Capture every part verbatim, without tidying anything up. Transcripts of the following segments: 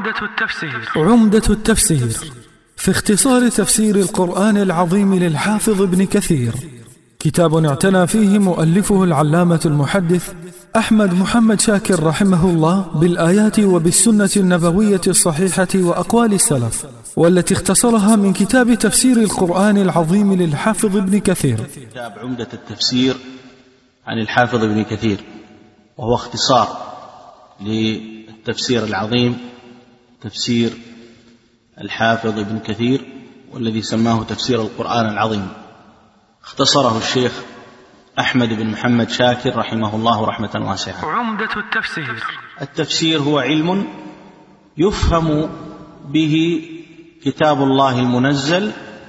عمدة التفسير عمدة التفسير في اختصار تفسير القرآن العظيم للحافظ ابن كثير، كتاب اعتنى فيه مؤلفه العلامة المحدث أحمد محمد شاكر رحمه الله بالآيات وبالسنة النبوية الصحيحة وأقوال السلف، والتي اختصرها من كتاب تفسير القرآن العظيم للحافظ ابن كثير. كتاب عمدة التفسير عن الحافظ ابن كثير، وهو اختصار للتفسير العظيم تفسير الحافظ ابن كثير، والذي سماه تفسير القرآن العظيم. اختصره الشيخ أحمد بن محمد شاكر رحمه الله رحمة واسعة. عمدة التفسير التفسير هو علم يفهم به كتاب الله المنزل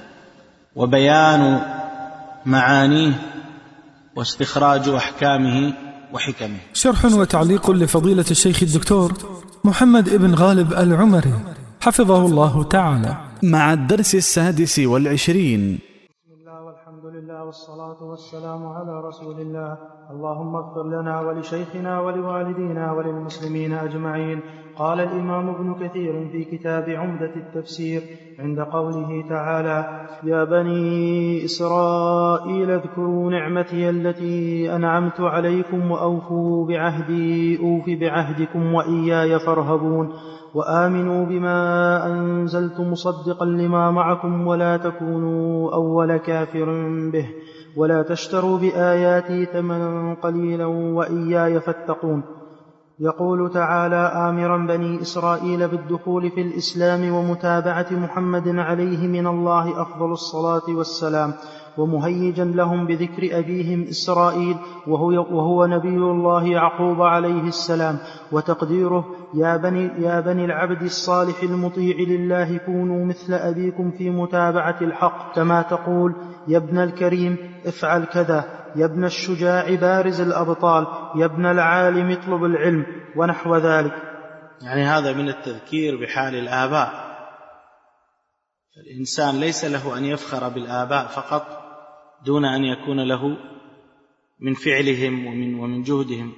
وبيان معانيه واستخراج أحكامه وحكمه. شرح وتعليق لفضيلة الشيخ الدكتور محمد ابن غالب العمري حفظه الله تعالى، مع الدرس السادس والعشرين. بسم الله والحمد لله والصلاة والسلام على رسول الله. اللهم اغفر لنا ولشيخنا ولوالدينا وللمسلمين أجمعين. قال الإمام ابن كثير في كتاب عمدة التفسير عند قوله تعالى: يا بني إسرائيل اذكروا نعمتي التي أنعمت عليكم وأوفوا بعهدي أوف بعهدكم وإياي فارهبون وآمنوا بما أنزلت مصدقا لما معكم ولا تكونوا أول كافر به ولا تشتروا بآياتي ثمنا قليلا وإياي فاتقون. يقول تعالى آمرا بني إسرائيل بالدخول في الإسلام ومتابعة محمد عليه من الله أفضل الصلاة والسلام، ومهيجا لهم بذكر أبيهم إسرائيل وهو, وهو نبي الله يعقوب عليه السلام، وتقديره يا بني, يا بني العبد الصالح المطيع لله كونوا مثل أبيكم في متابعة الحق، كما تقول يا ابن الكريم افعل كذا، يا ابن الشجاع بارز الأبطال، يا ابن العالم اطلب العلم، ونحو ذلك. يعني هذا من التذكير بحال الآباء. الإنسان ليس له أن يفخر بالآباء فقط دون أن يكون له من فعلهم ومن, ومن جهدهم.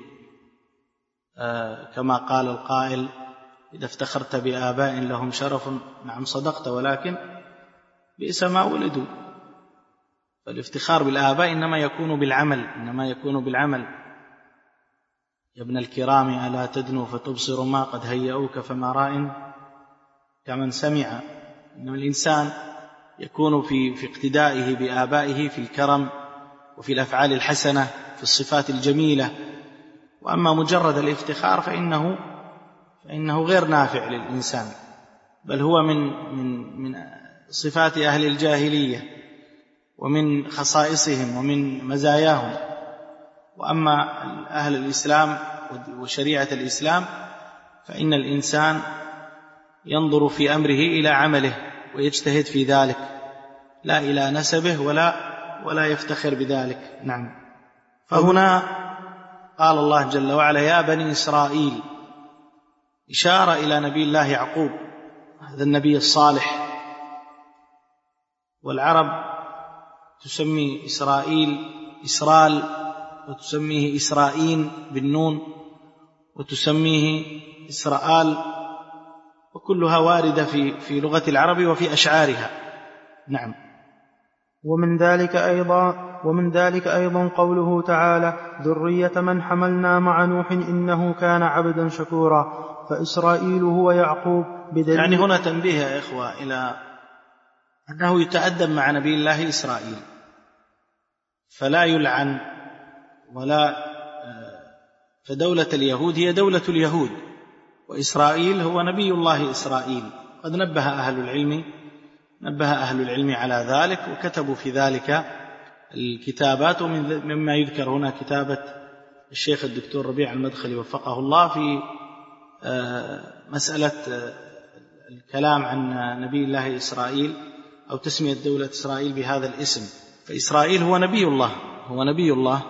آه كما قال القائل: إذا افتخرت بآباء لهم شرف، نعم صدقت، ولكن بئس ما ولدوا. فالافتخار بالآباء إنما يكون بالعمل، إنما يكون بالعمل. يا ابن الكرام ألا تدنو فتبصر ما قد هيئوك فما راء كمن سمع. إنما الإنسان يكون في, في اقتدائه بآبائه في الكرم وفي الأفعال الحسنة في الصفات الجميلة. وأما مجرد الافتخار فإنه, فإنه غير نافع للإنسان، بل هو من, من, من صفات أهل الجاهلية ومن خصائصهم ومن مزاياهم. وأما أهل الإسلام وشريعة الإسلام فإن الإنسان ينظر في أمره إلى عمله ويجتهد في ذلك، لا إلى نسبه ولا, ولا يفتخر بذلك. نعم. فهنا قال الله جل وعلا: يا بني إسرائيل، إشارة إلى نبي الله يعقوب، هذا النبي الصالح. والعرب تسمي إسرائيل إسرال، وتسميه إسرائيل بالنون، وتسميه إسرائيل، وكلها واردة في, في لغة العرب وفي أشعارها. نعم. ومن ذلك أيضا ومن ذلك أيضا قوله تعالى: ذرية من حملنا مع نوح إنه كان عبدا شكورا. فإسرائيل هو يعقوب بدليل. يعني هنا تنبيه يا إخوة إلى أنه يتأدب مع نبي الله إسرائيل، فلا يلعن ولا. فدولة اليهود هي دولة اليهود، وإسرائيل هو نبي الله إسرائيل. قد نبه أهل العلم نبه أهل العلم على ذلك وكتبوا في ذلك الكتابات. ومما يذكر هنا كتابة الشيخ الدكتور ربيع المدخلي وفقه الله في مسألة الكلام عن نبي الله إسرائيل أو تسمية دولة إسرائيل بهذا الاسم. فإسرائيل هو نبي الله، هو نبي الله،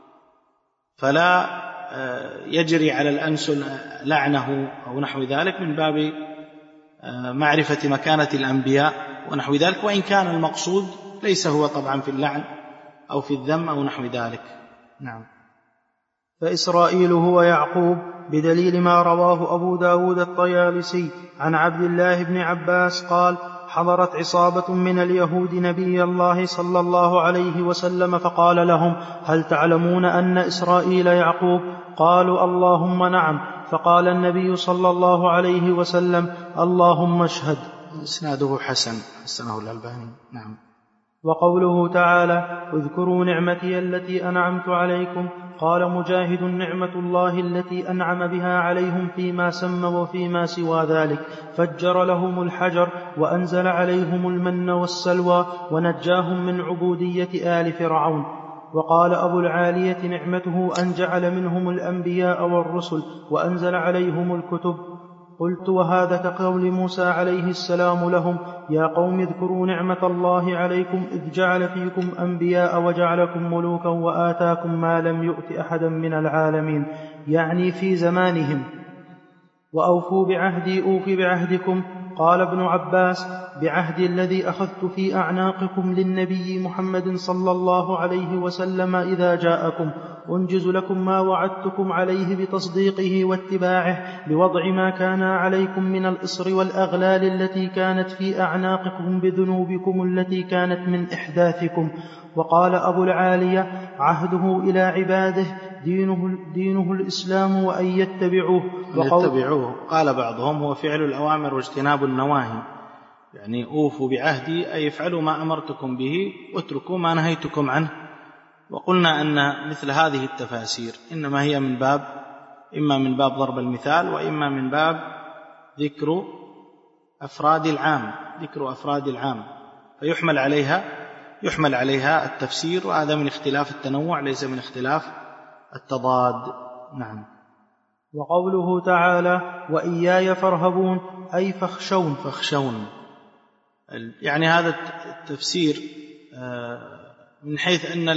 فلا يجري على الأنس لعنه أو نحو ذلك من باب معرفة مكانة الأنبياء ونحو ذلك، وإن كان المقصود ليس هو طبعا في اللعن أو في الذم أو نحو ذلك. نعم. فإسرائيل هو يعقوب، بدليل ما رواه أبو داود الطيالسي عن عبد الله بن عباس قال: حضرت عصابة من اليهود نبي الله صلى الله عليه وسلم فقال لهم: هل تعلمون أن إسرائيل يعقوب؟ قالوا: اللهم نعم. فقال النبي صلى الله عليه وسلم: اللهم اشهد. إسناده حسن، حسنه الألباني. نعم. وقوله تعالى: اذكروا نعمتي التي أنعمت عليكم. قال مجاهد: نعمة الله التي أنعم بها عليهم فيما سمى وفيما سوى ذلك، فجر لهم الحجر وأنزل عليهم المن والسلوى ونجاهم من عبودية آل فرعون. وقال أبو العالية: نعمته أن جعل منهم الأنبياء والرسل وأنزل عليهم الكتب. قلت: وهذا كقول موسى عليه السلام لهم: يا قوم اذكروا نعمة الله عليكم إذ جعل فيكم أنبياء وجعلكم ملوكا وآتاكم ما لم يؤت أحدا من العالمين، يعني في زمانهم. وأوفوا بعهدي أوف بعهدكم. قال ابن عباس: بعهدي الذي أخذت في أعناقكم للنبي محمد صلى الله عليه وسلم إذا جاءكم، أنجز لكم ما وعدتكم عليه بتصديقه واتباعه، بوضع ما كان عليكم من الإصر والأغلال التي كانت في أعناقكم بذنوبكم التي كانت من إحداثكم. وقال أبو العالية: عهده إلى عباده دينه, دينه الإسلام وأن يتبعوه. يتبعوه قال بعضهم: هو فعل الأوامر واجتناب النواهي، يعني أوفوا بعهدي أي افعلوا ما أمرتكم به واتركوا ما نهيتكم عنه. وقلنا أن مثل هذه التفاسير إنما هي من باب إما من باب ضرب المثال، وإما من باب ذكر أفراد العام ذكر أفراد العام فيحمل عليها يحمل عليها التفسير، وهذا من اختلاف التنوع ليس من اختلاف التضاد. نعم. وقوله تعالى: وإياي فارهبون أي فاخشون فاخشون يعني هذا التفسير من حيث أن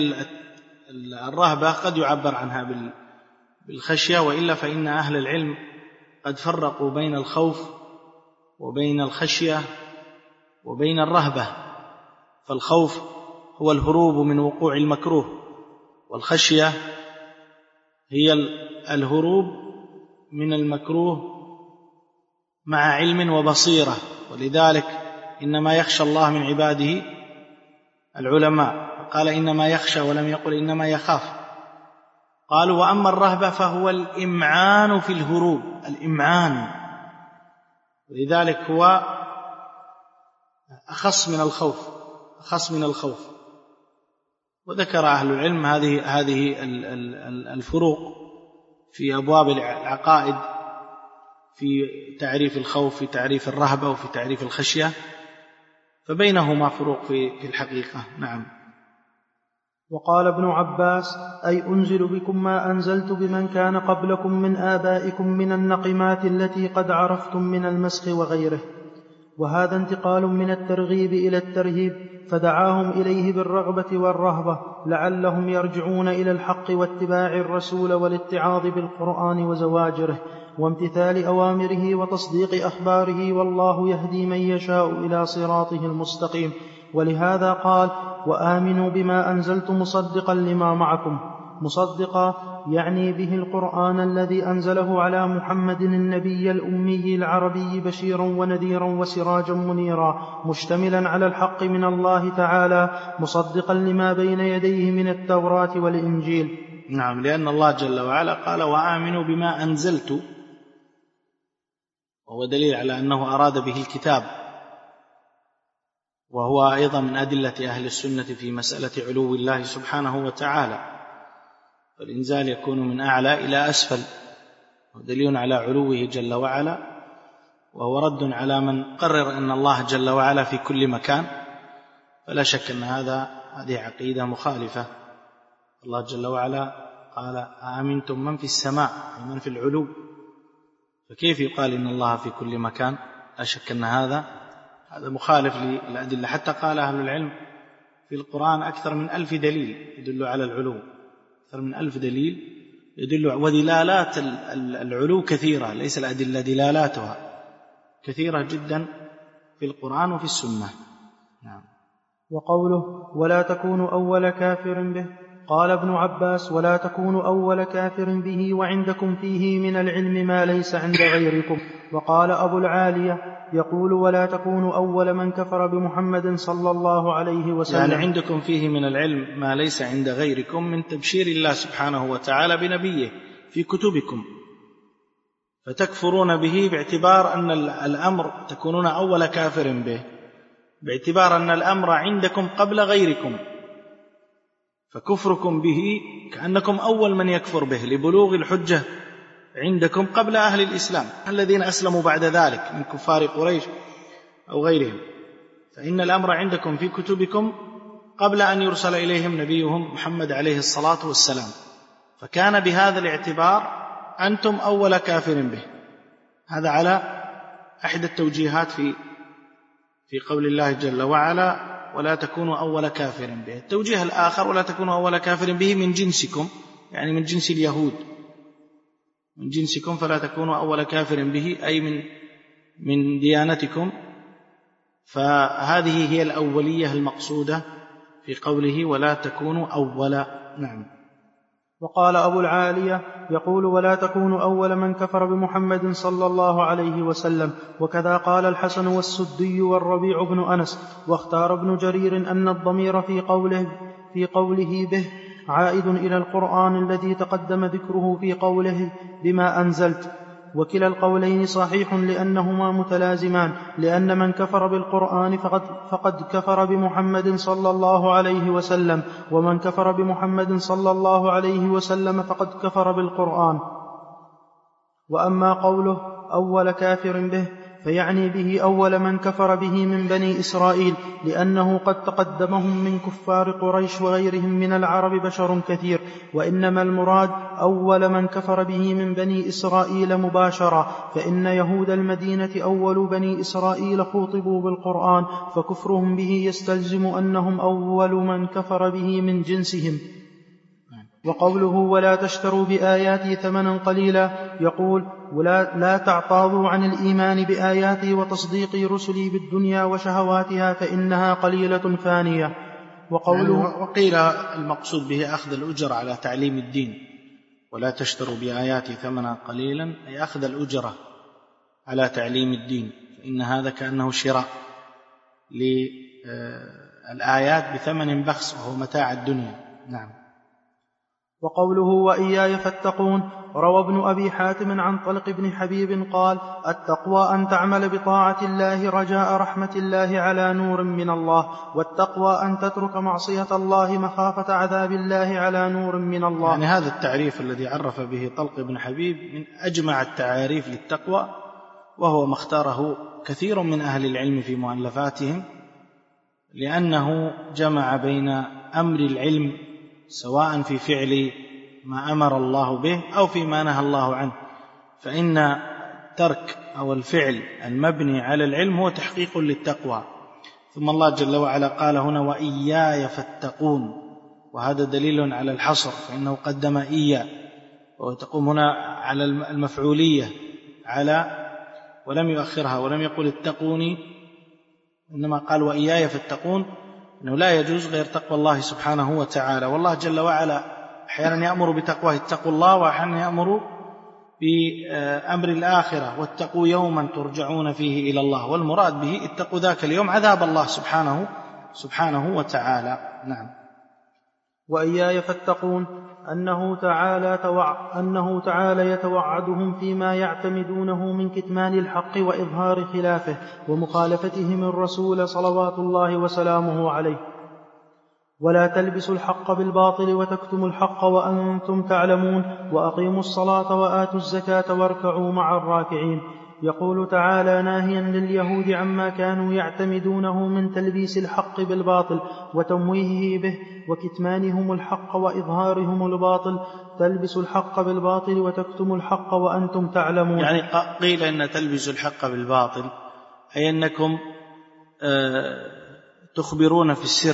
الرهبة قد يعبر عنها بالخشية، وإلا فإن أهل العلم قد فرقوا بين الخوف وبين الخشية وبين الرهبة. فالخوف هو الهروب من وقوع المكروه، والخشية هي الهروب من المكروه مع علم وبصيرة. ولذلك إنما يخشى الله من عباده العلماء، قال إنما يخشى ولم يقل إنما يخاف. قالوا: وأما الرهبة فهو الإمعان في الهروب، الإمعان، ولذلك هو أخص من الخوف أخص من الخوف وذكر أهل العلم هذه هذه الفروق في أبواب العقائد، في تعريف الخوف، في تعريف الرهبة، وفي تعريف الخشية، فبينهما فروق في الحقيقة. نعم. وقال ابن عباس: أي أنزل بكم ما أنزلت بمن كان قبلكم من آبائكم من النقمات التي قد عرفتم من المسخ وغيره. وهذا انتقال من الترغيب إلى الترهيب، فدعاهم إليه بالرغبة والرهبة لعلهم يرجعون إلى الحق واتباع الرسول والاتعاظ بالقرآن وزواجره وامتثال أوامره وتصديق أخباره، والله يهدي من يشاء إلى صراطه المستقيم. ولهذا قال: وآمنوا بما أنزلت مصدقا لما معكم. مصدقا يعني به القرآن الذي أنزله على محمد النبي الأمي العربي بشيرا ونذيرا وسراجا منيرا، مشتملا على الحق من الله تعالى، مصدقا لما بين يديه من التوراة والإنجيل. نعم، لأن الله جل وعلا قال: وآمنوا بما أنزلت، وهو دليل على أنه أراد به الكتاب، وهو أيضا من أدلة أهل السنة في مسألة علو الله سبحانه وتعالى، فالإنزال يكون من أعلى إلى أسفل، ودليل على علوه جل وعلا، وهو رد على من قرر أن الله جل وعلا في كل مكان. فلا شك أن هذا هذه عقيدة مخالفة. الله جل وعلا قال: آمنتم من في السماء، أي من في العلو، فكيف يقال إن الله في كل مكان؟ لا شك أن هذا هذا مخالف للأدلة. حتى قال أهل العلم في القرآن أكثر من ألف دليل يدل على العلو، أكثر من ألف دليل يدل، ودلالات العلو كثيرة، ليس الأدلة دلالاتها كثيرة جدا في القرآن وفي السنة. نعم. وقوله: ولا تكونوا أول كافر به، قال ابن عباس: ولا تكونوا أول كافر به وعندكم فيه من العلم ما ليس عند غيركم. وقال أبو العالية يقول: ولا تكونوا أول من كفر بمحمد صلى الله عليه وسلم. يعني عندكم فيه من العلم ما ليس عند غيركم من تبشير الله سبحانه وتعالى بنبيه في كتبكم، فتكفرون به باعتبار أن الأمر تكونون أول كافر به، باعتبار أن الأمر عندكم قبل غيركم، فكفركم به كأنكم أول من يكفر به لبلوغ الحجة عندكم قبل أهل الإسلام الذين أسلموا بعد ذلك من كفار قريش أو غيرهم. فإن الأمر عندكم في كتبكم قبل أن يرسل إليهم نبيهم محمد عليه الصلاة والسلام، فكان بهذا الاعتبار أنتم أول كافر به. هذا على أحد التوجيهات في في قول الله جل وعلا: ولا تكونوا أول كافر به. التوجيه الآخر: ولا تكونوا أول كافر به من جنسكم، يعني من جنس اليهود، من جنسكم، فلا تكونوا أول كافر به أي من من ديانتكم. فهذه هي الأولية المقصودة في قوله: ولا تكونوا أول. نعم. وقال أبو العالية يقول: ولا تكونوا أول من كفر بمحمد صلى الله عليه وسلم. وكذا قال الحسن والسدي والربيع بن أنس. واختار ابن جرير أن الضمير في قوله, في قوله به عائد إلى القرآن الذي تقدم ذكره في قوله بما أنزلت. وكلا القولين صحيح لأنهما متلازمان، لأن من كفر بالقرآن فقد, فقد كفر بمحمد صلى الله عليه وسلم، ومن كفر بمحمد صلى الله عليه وسلم فقد كفر بالقرآن. وأما قوله أول كافر به فيعني به أول من كفر به من بني إسرائيل، لأنه قد تقدمهم من كفار قريش وغيرهم من العرب بشر كثير، وإنما المراد أول من كفر به من بني إسرائيل مباشرة، فإن يهود المدينة أول بني إسرائيل خوطبوا بالقرآن، فكفرهم به يستلزم أنهم أول من كفر به من جنسهم. وقوله ولا تشتروا بآياتي ثمنا قليلا يقول: ولا لا تعتاضوا عن الإيمان بآياتي وتصديق رسلي بالدنيا وشهواتها فإنها قليلة فانية. وقوله يعني وقيل المقصود به أخذ الأجر على تعليم الدين، ولا تشتروا بآياتي ثمنا قليلا أي أخذ الأجرة على تعليم الدين، فإن هذا كأنه شراء للآيات بثمن بخس وهو متاع الدنيا. نعم. وقوله وإياي فاتقون روى ابن أبي حاتم عن طلق بن حبيب قال: التقوى أن تعمل بطاعة الله رجاء رحمة الله على نور من الله، والتقوى أن تترك معصية الله مخافة عذاب الله على نور من الله. يعني هذا التعريف الذي عرف به طلق بن حبيب من أجمع التعاريف للتقوى، وهو ما اختاره كثير من أهل العلم في مؤلفاتهم، لأنه جمع بين أمر العلم سواء في فعل ما أمر الله به أو فيما نهى الله عنه، فإن ترك أو الفعل المبني على العلم هو تحقيق للتقوى. ثم الله جل وعلا قال هنا وإياي فاتقون، وهذا دليل على الحصر، فإنه قدم إيا، وتقوم هنا على المفعولية على، ولم يؤخرها ولم يقل اتقوني، إنما قال وإياي فاتقون، إنه لا يجوز غير تقوى الله سبحانه وتعالى. والله جل وعلا أحيانا يأمر بتقواه اتقوا الله، وأحيانا يأمر بأمر الآخرة واتقوا يوما ترجعون فيه إلى الله، والمراد به اتقوا ذاك اليوم عذاب الله سبحانه سبحانه وتعالى. نعم. وإياي فاتقون أنه تعالى, توع... أنه تعالى يتوعدهم فيما يعتمدونه من كتمان الحق وإظهار خلافه ومخالفتهم الرسول صلوات الله وسلامه عليه. ولا تلبسوا الحق بالباطل وتكتموا الحق وأنتم تعلمون، وأقيموا الصلاة وآتوا الزكاة واركعوا مع الراكعين. يقول تعالى ناهيا لليهود عما كانوا يعتمدونه من تلبيس الحق بالباطل وتمويهه به وكتمانهم الحق وإظهارهم الباطل: تلبسوا الحق بالباطل وتكتموا الحق وأنتم تعلمون. يعني قيل إن تلبسوا الحق بالباطل أي أنكم تخبرون في السر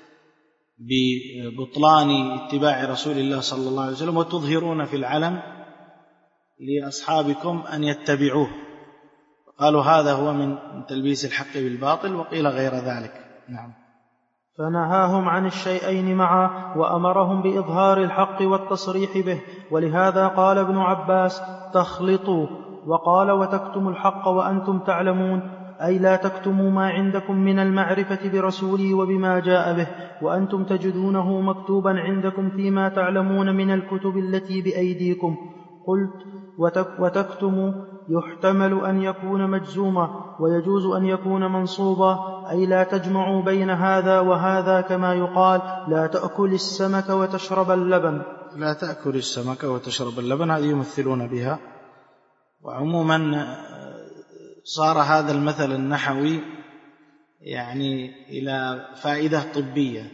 ببطلان اتباع رسول الله صلى الله عليه وسلم، وتظهرون في العلن لأصحابكم أن يتبعوه. قالوا هذا هو من تلبيس الحق بالباطل، وقيل غير ذلك. نعم. فنهاهم عن الشيئين معا وأمرهم بإظهار الحق والتصريح به. ولهذا قال ابن عباس: تخلطوا. وقال: وتكتموا الحق وأنتم تعلمون، أي لا تكتموا ما عندكم من المعرفة برسولي وبما جاء به، وأنتم تجدونه مكتوبا عندكم فيما تعلمون من الكتب التي بأيديكم. قلت: وتكتموا يحتمل أن يكون مجزوما، ويجوز أن يكون منصوبا، أي لا تجمعوا بين هذا وهذا، كما يقال: لا تأكل السمك وتشرب اللبن. لا تأكل السمك وتشرب اللبن، هذه يمثلون بها. وعموما صار هذا المثل النحوي يعني إلى فائدة طبية،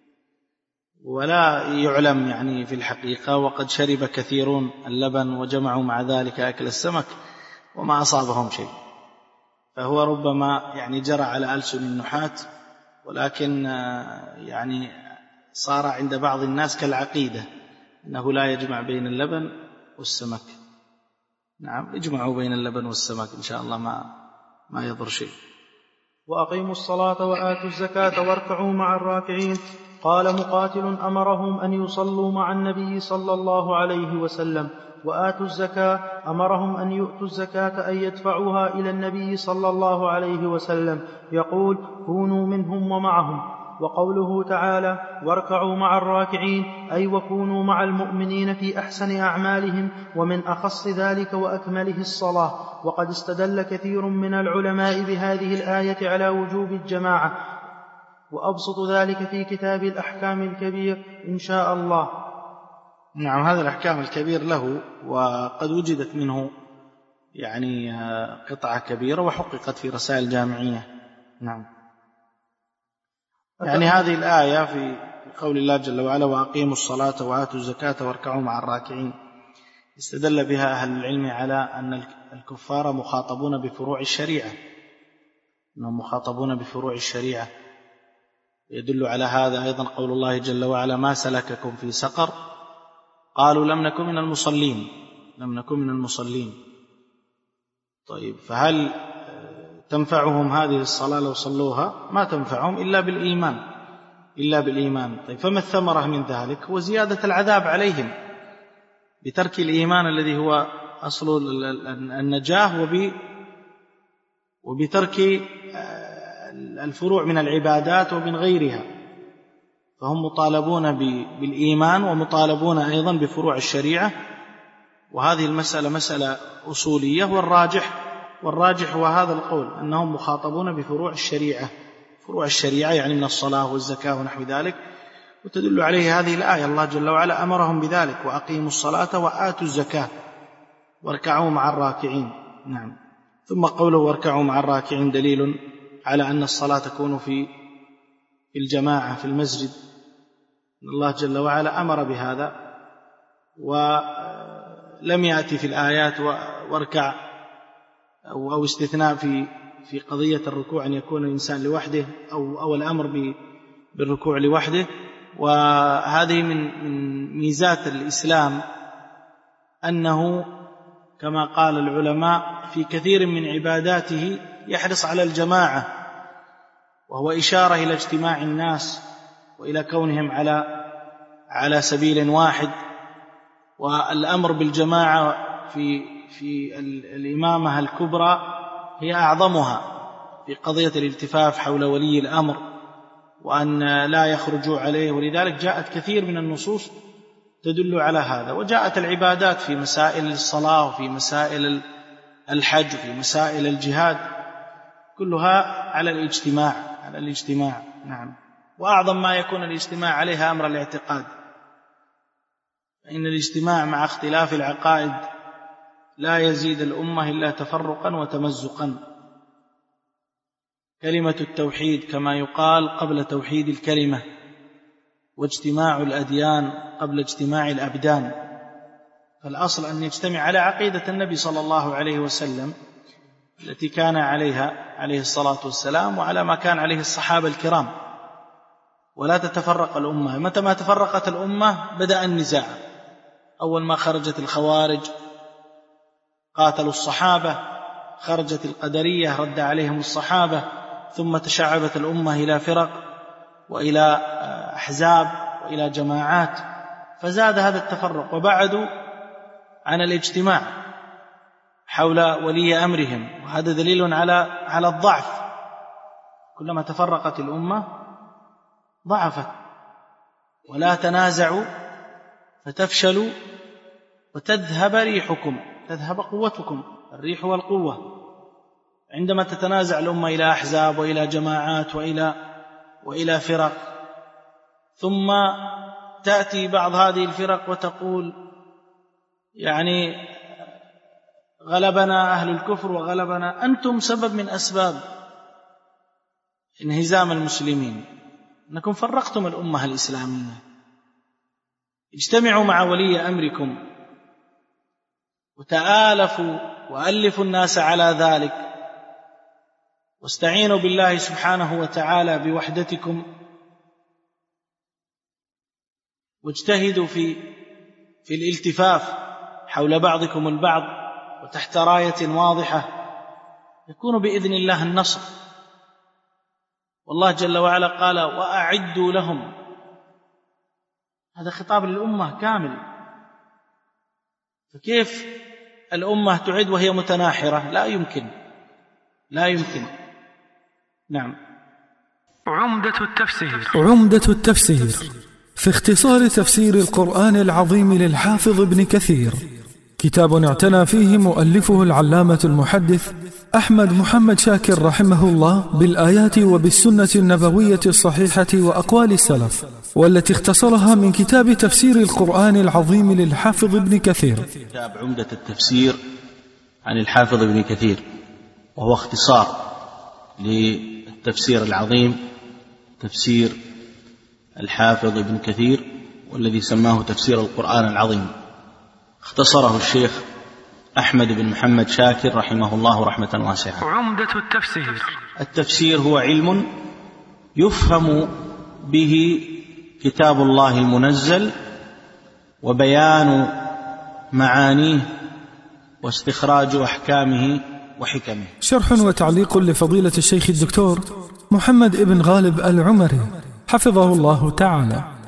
ولا يعلم يعني في الحقيقة، وقد شرب كثيرون اللبن وجمعوا مع ذلك أكل السمك وما أصابهم شيء، فهو ربما يعني جرى على ألسن النحاة، ولكن يعني صار عند بعض الناس كالعقيدة أنه لا يجمع بين اللبن والسمك. نعم، اجمعوا بين اللبن والسمك إن شاء الله ما ما يضر شيء. وأقيموا الصلاة وآتوا الزكاة واركعوا مع الراكعين. قال مقاتل: أمرهم أن يصلوا مع النبي صلى الله عليه وسلم. وآتوا الزكاة أمرهم أن يؤتوا الزكاة، أن يدفعوها إلى النبي صلى الله عليه وسلم، يقول: كونوا منهم ومعهم. وقوله تعالى: واركعوا مع الراكعين، أي وكونوا مع المؤمنين في أحسن أعمالهم، ومن أخص ذلك وأكمله الصلاة. وقد استدل كثير من العلماء بهذه الآية على وجوب الجماعة، وأبسط ذلك في كتاب الأحكام الكبير إن شاء الله. نعم، هذا الأحكام الكبير له، وقد وجدت منه يعني قطعة كبيرة وحققت في رسائل جامعية. نعم، يعني هذه الآية في قول الله جل وعلا: وأقيموا الصلاة وآتوا الزكاة واركعوا مع الراكعين، استدل بها أهل العلم على أن الكفار مخاطبون بفروع الشريعة، أنهم مخاطبون بفروع الشريعة. يدل على هذا أيضا قول الله جل وعلا: ما سلككم في سقر؟ قالوا لم نكن من المصلين لم نكن من المصلين طيب، فهل تنفعهم هذه الصلاة لو صلوها؟ ما تنفعهم إلا بالإيمان إلا بالإيمان. طيب، فما الثمرة من ذلك؟ هو زيادة العذاب عليهم بترك الإيمان الذي هو أصل النجاة، وبترك الفروع من العبادات ومن غيرها. فهم مطالبون بالإيمان ومطالبون أيضا بفروع الشريعة، وهذه المسألة مسألة أصولية. والراجح والراجح هو هذا القول، أنهم مخاطبون بفروع الشريعة. فروع الشريعة يعني من الصلاة والزكاة ونحو ذلك، وتدل عليه هذه الآية. الله جل وعلا أمرهم بذلك: وأقيموا الصلاة وآتوا الزكاة واركعوا مع الراكعين. نعم. ثم قوله واركعوا مع الراكعين دليل على أن الصلاة تكون في الجماعة في المسجد. الله جل وعلا أمر بهذا، ولم يأتي في الآيات واركع أو استثناء في في قضية الركوع أن يكون الإنسان لوحده، أو أو الأمر بالركوع لوحده. وهذه من من ميزات الإسلام أنه كما قال العلماء في كثير من عباداته يحرص على الجماعة، وهو إشارة إلى اجتماع الناس وإلى كونهم على على سبيل واحد. والأمر بالجماعة في في الإمامة الكبرى هي أعظمها في قضية الالتفاف حول ولي الأمر، وأن لا يخرجوا عليه. ولذلك جاءت كثير من النصوص تدل على هذا. وجاءت العبادات في مسائل الصلاة وفي مسائل الحج وفي مسائل الجهاد، كلها على الاجتماع على الاجتماع نعم. وأعظم ما يكون الاجتماع عليها أمر الاعتقاد، فإن الاجتماع مع اختلاف العقائد لا يزيد الأمة إلا تفرقا وتمزقا. كلمة التوحيد كما يقال قبل توحيد الكلمة، واجتماع الأديان قبل اجتماع الأبدان. فالأصل أن يجتمع على عقيدة النبي صلى الله عليه وسلم التي كان عليها عليه الصلاة والسلام، وعلى ما كان عليه الصحابة الكرام، ولا تتفرق الأمة. متى ما تفرقت الأمة بدأ النزاع. أول ما خرجت الخوارج قاتلوا الصحابة، خرجت القدرية رد عليهم الصحابة، ثم تشعبت الأمة إلى فرق، وإلى أحزاب وإلى جماعات، فزاد هذا التفرق وبعدوا عن الاجتماع حول ولي أمرهم، وهذا دليل على على الضعف. كلما تفرقت الأمة ضعفت. ولا تنازعوا فتفشلوا وتذهب ريحكم، تذهب قوتكم، الريح والقوة. عندما تتنازع الأمة إلى أحزاب وإلى جماعات وإلى وإلى فرق، ثم تأتي بعض هذه الفرق وتقول يعني غلبنا أهل الكفر وغلبنا، أنتم سبب من أسباب انهزام المسلمين، أنكم فرقتم الأمة الإسلامية. اجتمعوا مع ولي أمركم وتآلفوا وألفوا الناس على ذلك، واستعينوا بالله سبحانه وتعالى بوحدتكم، واجتهدوا في في الالتفاف حول بعضكم البعض وتحت راية واضحة، يكون بإذن الله النصر. والله جل وعلا قال وأعدوا لهم، هذا خطاب للأمة كامل. فكيف الأمة تعد وهي متناحرة؟ لا يمكن، لا يمكن. نعم. عمدة التفسير. عمدة التفسير في اختصار تفسير القرآن العظيم للحافظ ابن كثير، كتاب اعتنى فيه مؤلفه العلامة المحدث أحمد محمد شاكر رحمه الله بالآيات وبالسنة النبوية الصحيحة وأقوال السلف، والتي اختصرها من كتاب تفسير القرآن العظيم للحافظ ابن كثير. كتاب عمدة التفسير عن الحافظ ابن كثير، وهو اختصار للتفسير العظيم تفسير الحافظ ابن كثير، والذي سماه تفسير القرآن العظيم. اختصره الشيخ أحمد بن محمد شاكر رحمه الله رحمة واسعة. عمدة التفسير. التفسير هو علم يفهم به كتاب الله المنزل وبيان معانيه واستخراج أحكامه وحكمه. شرح وتعليق لفضيلة الشيخ الدكتور محمد ابن غالب العمري حفظه الله تعالى.